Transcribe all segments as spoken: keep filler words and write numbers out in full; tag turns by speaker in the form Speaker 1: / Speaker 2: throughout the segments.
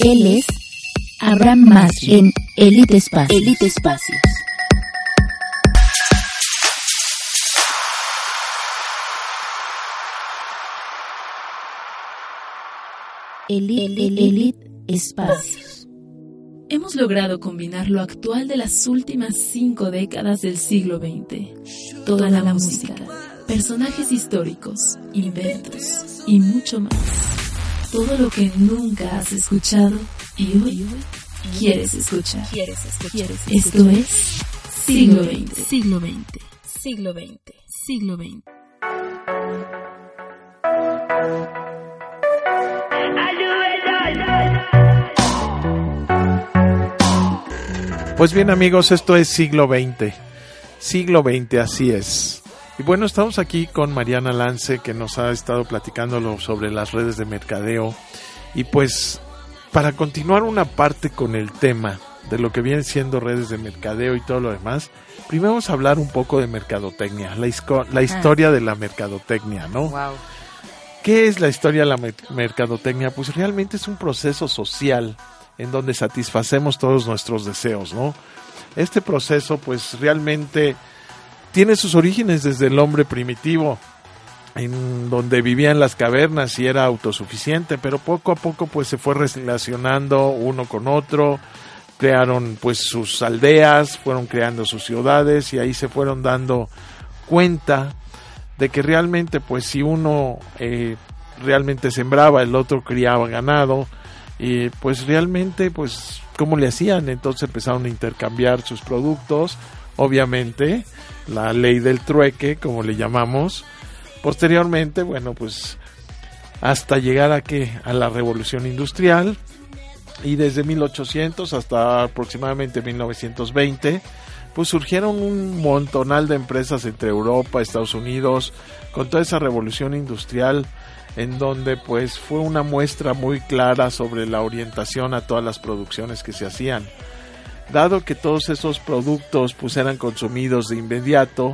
Speaker 1: Él es Abraham Masri en Elite Espacios. Elite Espacios. Elite, Elite Espacios.
Speaker 2: Hemos logrado combinar lo actual de las últimas cinco décadas del siglo veinte. Toda la, la música, personajes históricos, inventos y mucho más. Todo lo que nunca has escuchado y hoy quieres escuchar. ¿Quieres escuchar? Esto es Siglo veinte. Siglo veinte. Siglo veinte. Siglo veinte.
Speaker 3: Pues bien, amigos, esto es Siglo veinte. Siglo veinte, así es. Y bueno, estamos aquí con Mariana Lance, que nos ha estado platicando sobre las redes de mercadeo. Y pues, para continuar una parte con el tema de lo que vienen siendo redes de mercadeo y todo lo demás, primero vamos a hablar un poco de mercadotecnia, la, isco- la historia ah. de la mercadotecnia, ¿no?
Speaker 4: Wow.
Speaker 3: ¿Qué es la historia de la mer- mercadotecnia? Pues realmente es un proceso social en donde satisfacemos todos nuestros deseos, ¿no? Este proceso, pues, realmente tiene sus orígenes desde el hombre primitivo, en donde vivía en las cavernas y era autosuficiente, pero poco a poco, pues, se fue relacionando uno con otro, crearon, pues, sus aldeas, fueron creando sus ciudades y ahí se fueron dando cuenta de que realmente, pues, si uno eh, realmente sembraba, el otro criaba ganado. Y pues realmente, pues, ¿cómo le hacían? Entonces empezaron a intercambiar sus productos, obviamente, la ley del trueque, como le llamamos. Posteriormente, bueno, pues, hasta llegar a ¿qué? A la Revolución Industrial, y desde mil ochocientos hasta aproximadamente mil novecientos veinte, pues surgieron un montonal de empresas entre Europa, Estados Unidos, con toda esa revolución industrial, en donde pues fue una muestra muy clara sobre la orientación a todas las producciones que se hacían. Dado que todos esos productos pues eran consumidos de inmediato,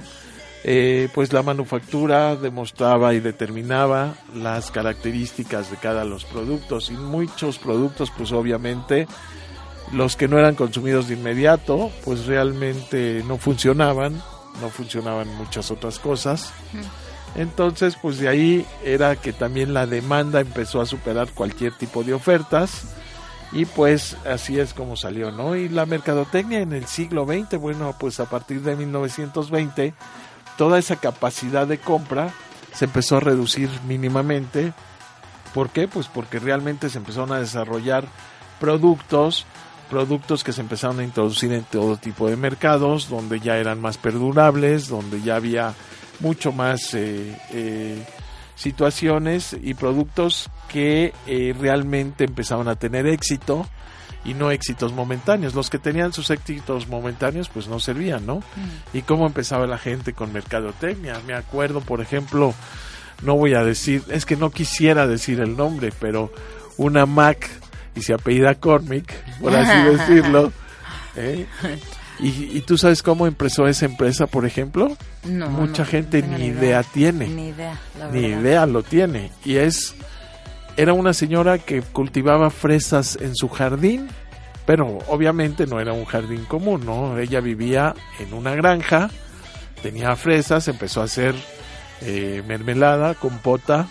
Speaker 3: eh, pues la manufactura demostraba y determinaba las características de cada uno de los productos, y muchos productos pues obviamente los que no eran consumidos de inmediato pues realmente no funcionaban, no funcionaban muchas otras cosas. Entonces, pues de ahí era que también la demanda empezó a superar cualquier tipo de ofertas, y pues así es como salió, ¿no? Y la mercadotecnia en el siglo veinte, bueno, pues a partir de mil novecientos veinte, toda esa capacidad de compra se empezó a reducir mínimamente. ¿Por qué? Pues porque realmente se empezaron a desarrollar productos, productos que se empezaron a introducir en todo tipo de mercados, donde ya eran más perdurables, donde ya había mucho más eh, eh, situaciones y productos que eh, realmente empezaban a tener éxito, y no éxitos momentáneos. Los que tenían sus éxitos momentáneos pues no servían, ¿no? Mm. ¿Y cómo empezaba la gente con mercadotecnia? Me acuerdo, por ejemplo, no voy a decir, es que no quisiera decir el nombre, pero una Mac, y se apellida Cormick, por así decirlo, ¿eh? ¿Y, ¿Y tú sabes cómo empezó esa empresa, por ejemplo?
Speaker 4: No,
Speaker 3: Mucha
Speaker 4: no,
Speaker 3: gente
Speaker 4: no
Speaker 3: ni
Speaker 4: idea.
Speaker 3: idea tiene.
Speaker 4: Ni idea, la
Speaker 3: Ni
Speaker 4: verdad.
Speaker 3: idea lo tiene. Y es, era una señora que cultivaba fresas en su jardín, pero obviamente no era un jardín común, ¿no? Ella vivía en una granja, tenía fresas, empezó a hacer eh, mermelada, compota,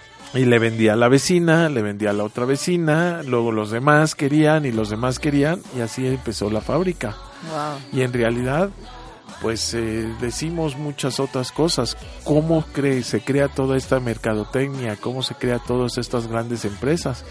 Speaker 3: y le vendía a la vecina, le vendía a la otra vecina, luego los demás querían y los demás querían, y así empezó la fábrica.
Speaker 4: Wow.
Speaker 3: Y en realidad, pues eh, decimos muchas otras cosas. ¿Cómo cree, se crea toda esta mercadotecnia? ¿Cómo se crea todas estas grandes empresas?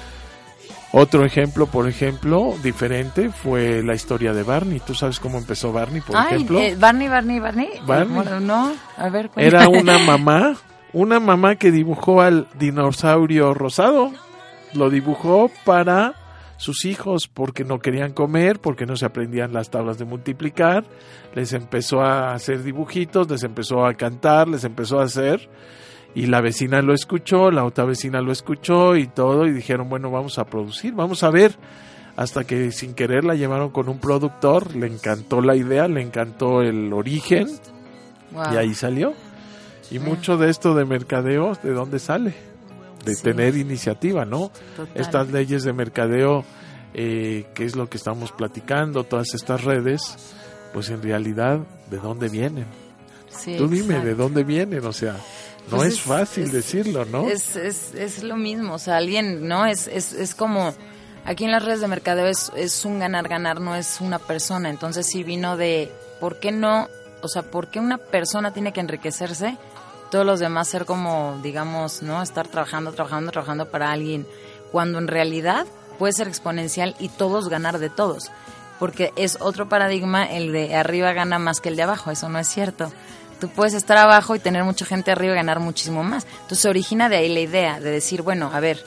Speaker 3: Otro ejemplo, por ejemplo, diferente, fue la historia de Barney. ¿Tú sabes cómo empezó Barney, por
Speaker 4: Ay,
Speaker 3: ejemplo?
Speaker 4: Eh, Barney, Barney, Barney.
Speaker 3: Barney.
Speaker 4: Bueno, no, a ver.
Speaker 3: Era una mamá, una mamá que dibujó al dinosaurio rosado. Lo dibujó para sus hijos porque no querían comer, porque no se aprendían las tablas de multiplicar. Les empezó a hacer dibujitos, les empezó a cantar, les empezó a hacer, y la vecina lo escuchó, la otra vecina lo escuchó y todo, y dijeron, bueno, vamos a producir, vamos a ver, hasta que sin querer la llevaron con un productor, le encantó la idea, le encantó el origen,
Speaker 4: wow.
Speaker 3: Y ahí salió. Y sí. Mucho de esto de mercadeo, ¿de dónde sale? de
Speaker 4: Sí.
Speaker 3: tener iniciativa, ¿no?
Speaker 4: Total.
Speaker 3: Estas leyes de mercadeo, eh, que es lo que estamos platicando, todas estas redes, pues en realidad, ¿de dónde vienen?
Speaker 4: Sí,
Speaker 3: Tú dime,
Speaker 4: exacto.
Speaker 3: ¿de dónde vienen? O sea, no
Speaker 4: Pues
Speaker 3: es, fácil
Speaker 4: es-
Speaker 3: decirlo, ¿no?
Speaker 4: Es, es, es lo mismo, o sea, alguien, ¿no? Es, es, es como, aquí en las redes de mercadeo es, es un ganar-ganar, no es una persona. Entonces sí vino de, ¿por qué no? O sea, ¿por qué una persona tiene que enriquecerse? Todos los demás ser como, digamos, ¿no? Estar trabajando, trabajando, trabajando para alguien, cuando en realidad puede ser exponencial y todos ganar de todos. Porque es otro paradigma, el de arriba gana más que el de abajo, eso no es cierto. Tú puedes estar abajo y tener mucha gente arriba y ganar muchísimo más. Entonces se origina de ahí la idea de decir, bueno, a ver,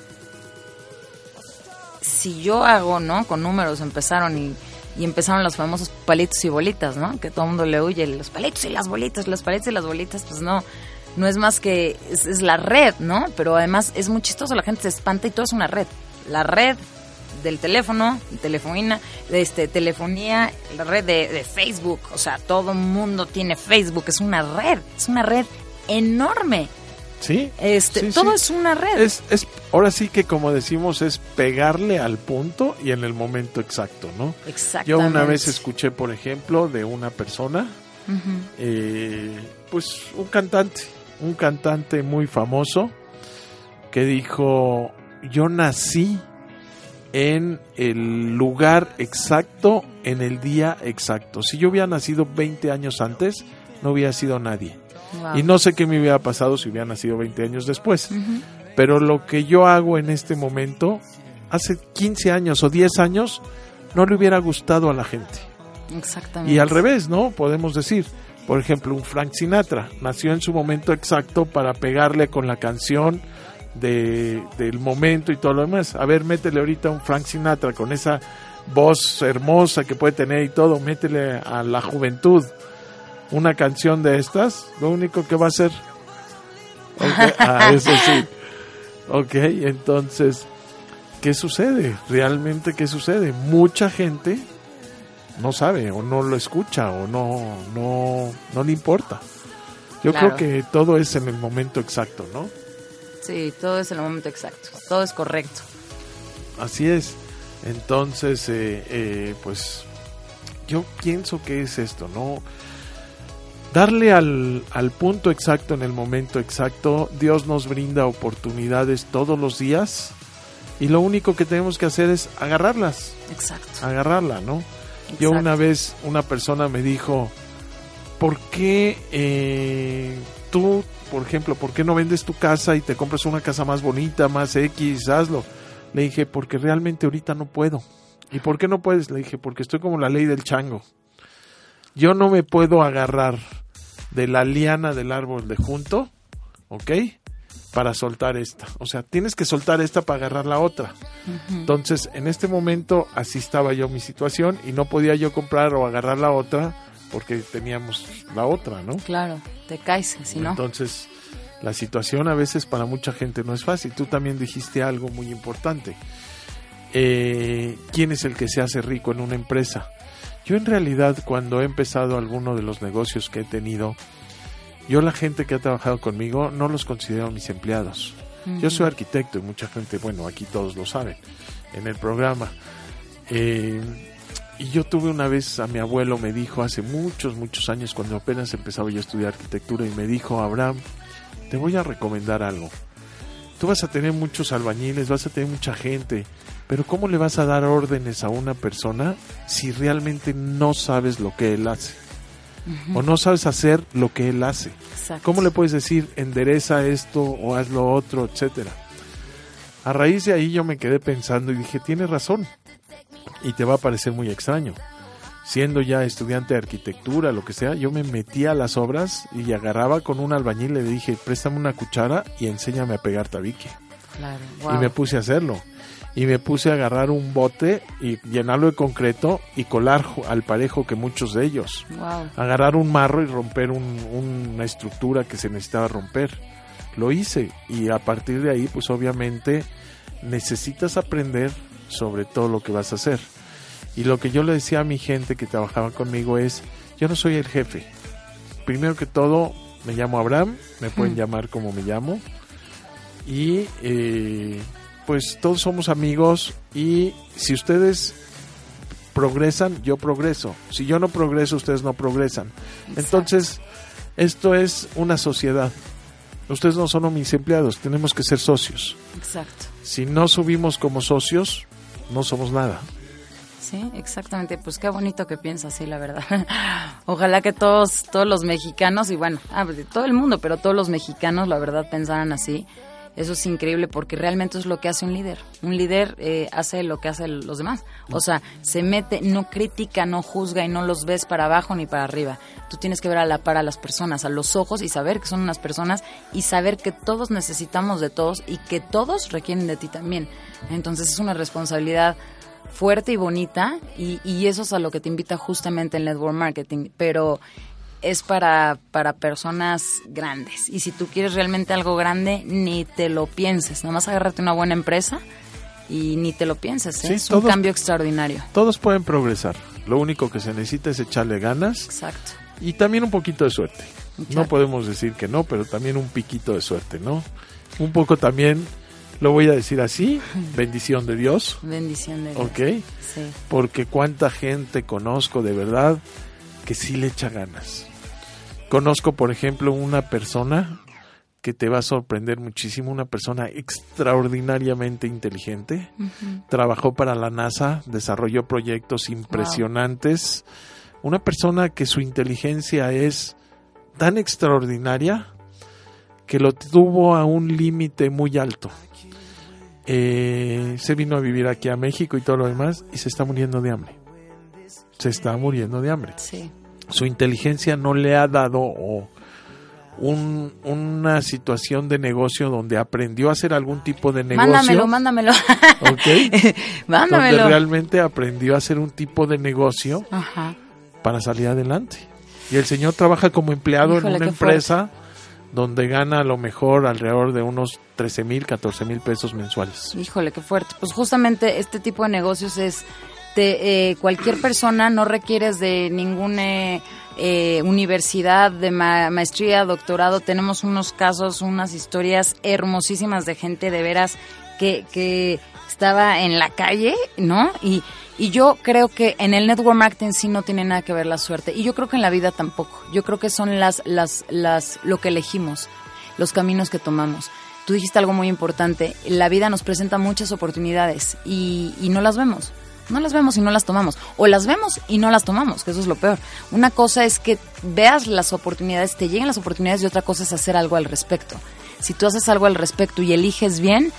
Speaker 4: si yo hago, ¿no? Con números empezaron y, y empezaron los famosos palitos y bolitas, ¿no? Que todo el mundo le huye, los palitos y las bolitas, los palitos y las bolitas, pues no, no es más que, es, es la red, ¿no? Pero además es muy chistoso, la gente se espanta y todo es una red. La red del teléfono, telefonía, de este, telefonía, la red de, de Facebook, o sea, todo el mundo tiene Facebook, es una red, es una red enorme.
Speaker 3: Sí.
Speaker 4: Este,
Speaker 3: sí,
Speaker 4: todo
Speaker 3: sí.
Speaker 4: es una red.
Speaker 3: Es, es, ahora sí que como decimos, es pegarle al punto y en el momento exacto, ¿no?
Speaker 4: Exactamente.
Speaker 3: Yo una vez escuché, por ejemplo, de una persona,
Speaker 4: Ujú.
Speaker 3: eh, pues un cantante, un cantante muy famoso, que dijo, yo nací en el lugar exacto, en el día exacto. Si yo hubiera nacido veinte años antes, no hubiera sido nadie.
Speaker 4: Wow.
Speaker 3: Y no sé qué me hubiera pasado si hubiera nacido veinte años después.
Speaker 4: Ujú.
Speaker 3: Pero lo que yo hago en este momento, hace quince años o diez años, no le hubiera gustado a la gente.
Speaker 4: Exactamente.
Speaker 3: Y al revés, ¿no? Podemos decir, por ejemplo, un Frank Sinatra nació en su momento exacto para pegarle con la canción de, del momento y todo lo demás. A ver, métele ahorita un Frank Sinatra con esa voz hermosa que puede tener y todo, métele a la juventud una canción de estas, lo único que va a hacer... Okay. Ah, eso sí. Ok, entonces, ¿qué sucede? Realmente, ¿qué sucede? Mucha gente no sabe o no lo escucha o no, no, no le importa. Yo
Speaker 4: Claro.
Speaker 3: creo que todo es en el momento exacto, ¿no?
Speaker 4: Sí, todo es en el momento exacto, todo es correcto.
Speaker 3: Así es. Entonces, eh, eh, pues, yo pienso que es esto, ¿no? Darle al, al punto exacto en el momento exacto. Dios nos brinda oportunidades todos los días y lo único que tenemos que hacer es agarrarlas,
Speaker 4: Exacto.
Speaker 3: agarrarla, ¿no?
Speaker 4: Exacto.
Speaker 3: Yo una vez, una persona me dijo, ¿por qué eh, tú, por ejemplo, por qué no vendes tu casa y te compras una casa más bonita, más X, hazlo? Le dije, porque realmente ahorita no puedo. ¿Y por qué no puedes? Le dije, porque estoy como la ley del chango. Yo no me puedo agarrar de la liana del árbol de junto, ¿ok? Para soltar esta. O sea, tienes que soltar esta para agarrar la otra.
Speaker 4: Ujú.
Speaker 3: Entonces, en este momento, así estaba yo mi situación y no podía yo comprar o agarrar la otra porque teníamos la otra, ¿no?
Speaker 4: Claro, te caes, si no.
Speaker 3: Entonces, la situación a veces para mucha gente no es fácil. Tú también dijiste algo muy importante. Eh, ¿Quién es el que se hace rico en una empresa? Yo en realidad cuando he empezado alguno de los negocios que he tenido, yo la gente que ha trabajado conmigo no los considero mis empleados.
Speaker 4: Ujú.
Speaker 3: Yo soy arquitecto y mucha gente, bueno, aquí todos lo saben, en el programa. Eh, y yo tuve una vez, a mi abuelo me dijo hace muchos, muchos años, cuando apenas empezaba yo a estudiar arquitectura, y me dijo, Abraham, te voy a recomendar algo. Tú vas a tener muchos albañiles, vas a tener mucha gente, pero ¿cómo le vas a dar órdenes a una persona si realmente no sabes lo que él hace?
Speaker 4: Ujú.
Speaker 3: O no sabes hacer lo que él hace.
Speaker 4: Exacto.
Speaker 3: ¿Cómo le puedes decir endereza esto o haz lo otro, etcétera? A raíz de ahí yo me quedé pensando y dije, tienes razón. Y te va a parecer muy extraño. Siendo ya estudiante de arquitectura, lo que sea, yo me metía a las obras y agarraba con un albañil y le dije, préstame una cuchara y enséñame a pegar tabique.
Speaker 4: Claro,
Speaker 3: Y
Speaker 4: wow.
Speaker 3: me puse a hacerlo. Y me puse a agarrar un bote y llenarlo de concreto y colar ju- al parejo que muchos de ellos.
Speaker 4: Wow.
Speaker 3: Agarrar un marro y romper un- una estructura que se necesitaba romper. Lo hice y a partir de ahí pues obviamente necesitas aprender sobre todo lo que vas a hacer. Y lo que yo le decía a mi gente que trabajaba conmigo es, yo no soy el jefe. Primero que todo me llamo Abraham, me pueden
Speaker 4: Hmm.
Speaker 3: llamar como me llamo. y eh, pues todos somos amigos, y si ustedes progresan, yo progreso. Si yo no progreso, ustedes no progresan. Exacto. Entonces, esto es una sociedad. Ustedes no son mis empleados, tenemos que ser socios.
Speaker 4: Exacto.
Speaker 3: Si no subimos como socios, no somos nada.
Speaker 4: Sí, exactamente. Pues qué bonito que piensas, sí, la verdad. Ojalá que todos todos los mexicanos, y bueno, ah, todo el mundo, pero todos los mexicanos, la verdad, pensaran así. Eso es increíble, porque realmente es lo que hace un líder. Un líder eh, hace lo que hacen los demás. O sea, se mete, no critica, no juzga y no los ves para abajo ni para arriba. Tú tienes que ver a la par a las personas, a los ojos, y saber que son unas personas, y saber que todos necesitamos de todos y que todos requieren de ti también. Entonces es una responsabilidad fuerte y bonita, y, y eso es a lo que te invita justamente el network marketing. Pero es para, para personas grandes, y si tú quieres realmente algo grande, ni te lo pienses, nada más agárrate una buena empresa y ni te lo pienses, ¿eh? Sí, es todos, un cambio extraordinario.
Speaker 3: Todos pueden progresar, lo único que se necesita es echarle ganas.
Speaker 4: Exacto.
Speaker 3: Y también un poquito de suerte.
Speaker 4: Exacto.
Speaker 3: No podemos decir que no, pero también un piquito de suerte, ¿no? Un poco también, lo voy a decir así, bendición de Dios.
Speaker 4: Bendición de Dios.
Speaker 3: Ok.
Speaker 4: Sí.
Speaker 3: Porque cuánta gente conozco de verdad que sí le echa ganas. Conozco, por ejemplo, una persona que te va a sorprender muchísimo, una persona extraordinariamente inteligente. Uh-huh. Trabajó para la NASA, desarrolló proyectos impresionantes. Wow. Una persona que su inteligencia es tan extraordinaria que lo tuvo a un límite muy alto. Eh, se vino a vivir aquí a México y todo lo demás, y se está muriendo de hambre. Se está muriendo de hambre.
Speaker 4: Sí.
Speaker 3: Su inteligencia no le ha dado oh, un, una situación de negocio donde aprendió a hacer algún tipo de negocio.
Speaker 4: Mándamelo, mándamelo.
Speaker 3: ¿Ok?
Speaker 4: Mándamelo.
Speaker 3: Donde realmente aprendió a hacer un tipo de negocio.
Speaker 4: Ajá.
Speaker 3: Para salir adelante. Y el señor trabaja como empleado Híjole, en una empresa fuerte. Donde gana a lo mejor alrededor de unos trece mil, catorce mil pesos mensuales.
Speaker 4: Híjole, qué fuerte. Pues justamente este tipo de negocios es... De, eh, cualquier persona, no requieres de ninguna eh, universidad, de ma- maestría, doctorado. Tenemos unos casos, unas historias hermosísimas de gente de veras que, que estaba en la calle, ¿no? Y, y yo creo que en el network marketing sí no tiene nada que ver la suerte, y yo creo que en la vida tampoco. Yo creo que son las, las, las, lo que elegimos, los caminos que tomamos. Tú dijiste algo muy importante, la vida nos presenta muchas oportunidades y, y no las vemos. No las vemos y no las tomamos. O las vemos y no las tomamos, que eso es lo peor. Una cosa es que veas las oportunidades, te lleguen las oportunidades, y otra cosa es hacer algo al respecto. Si tú haces algo al respecto y eliges bien,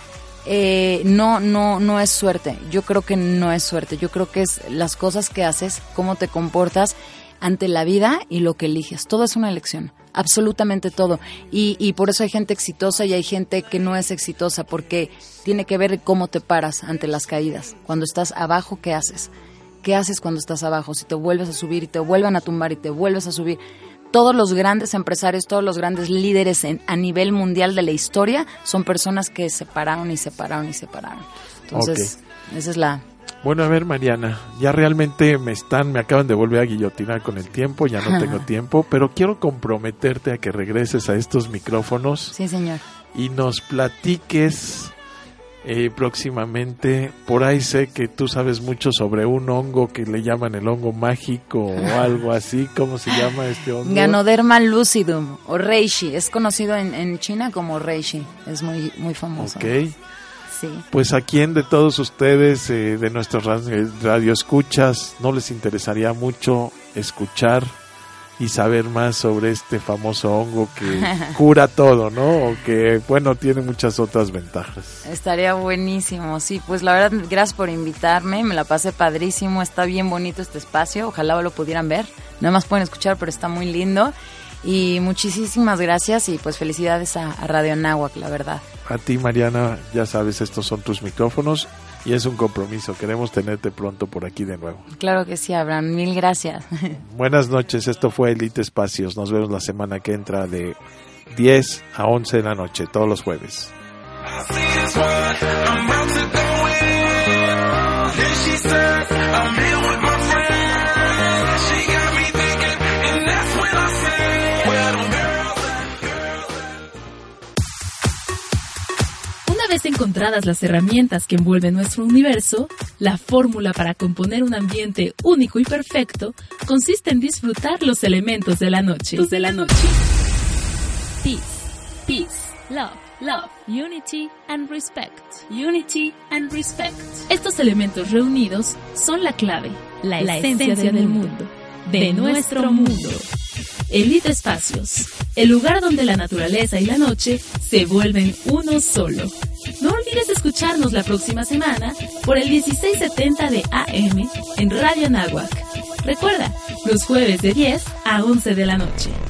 Speaker 4: eh, no, no, no es suerte. Yo creo que no es suerte. Yo creo que es las cosas que haces, cómo te comportas ante la vida y lo que eliges. Todo es una elección, absolutamente todo. Y, y por eso hay gente exitosa y hay gente que no es exitosa, porque tiene que ver cómo te paras ante las caídas. Cuando estás abajo, ¿qué haces? ¿Qué haces cuando estás abajo? Si te vuelves a subir y te vuelven a tumbar y te vuelves a subir. Todos los grandes empresarios, todos los grandes líderes en, a nivel mundial de la historia son personas que se pararon y se pararon y se pararon. Entonces, okay. Esa es la...
Speaker 3: Bueno, a ver, Mariana, ya realmente me están, me acaban de volver a guillotinar con el tiempo, ya no tengo tiempo, pero quiero comprometerte a que regreses a estos micrófonos.
Speaker 4: Sí, señor.
Speaker 3: Y nos platiques eh, próximamente. Por ahí sé que tú sabes mucho sobre un hongo que le llaman el hongo mágico o algo así. ¿Cómo se llama este hongo?
Speaker 4: Ganoderma lucidum o reishi. Es conocido en, en China como reishi. Es muy, muy famoso.
Speaker 3: Ok.
Speaker 4: Sí.
Speaker 3: Pues a quién de todos ustedes, eh, de nuestros radio, radio escuchas, no les interesaría mucho escuchar y saber más sobre este famoso hongo que cura todo, ¿no? O que, bueno, tiene muchas otras ventajas.
Speaker 4: Estaría buenísimo, sí. Pues la verdad, gracias por invitarme, me la pasé padrísimo, está bien bonito este espacio, ojalá lo pudieran ver. Nada más pueden escuchar, pero está muy lindo. Y muchísimas gracias y pues felicidades a, a Radio Anáhuac, la verdad.
Speaker 3: A ti, Mariana, ya sabes, estos son tus micrófonos y es un compromiso. Queremos tenerte pronto por aquí de nuevo.
Speaker 4: Claro que sí, Abraham. Mil gracias.
Speaker 3: Buenas noches. Esto fue Elite Espacios. Nos vemos la semana que entra de diez a once de la noche, todos los jueves.
Speaker 2: encontradas las herramientas que envuelven nuestro universo, la fórmula para componer un ambiente único y perfecto consiste en disfrutar los elementos de la noche. De la noche. Peace, peace, love, love, unity and respect. Unity and respect. Estos elementos reunidos son la clave, la, la esencia, esencia del, del mundo, de, de nuestro mundo. Elite Espacios, el lugar donde la naturaleza y la noche se vuelven uno solo. No olvides escucharnos la próxima semana por el dieciséis setenta de A M en Radio Anáhuac. Recuerda, los jueves de diez a once de la noche.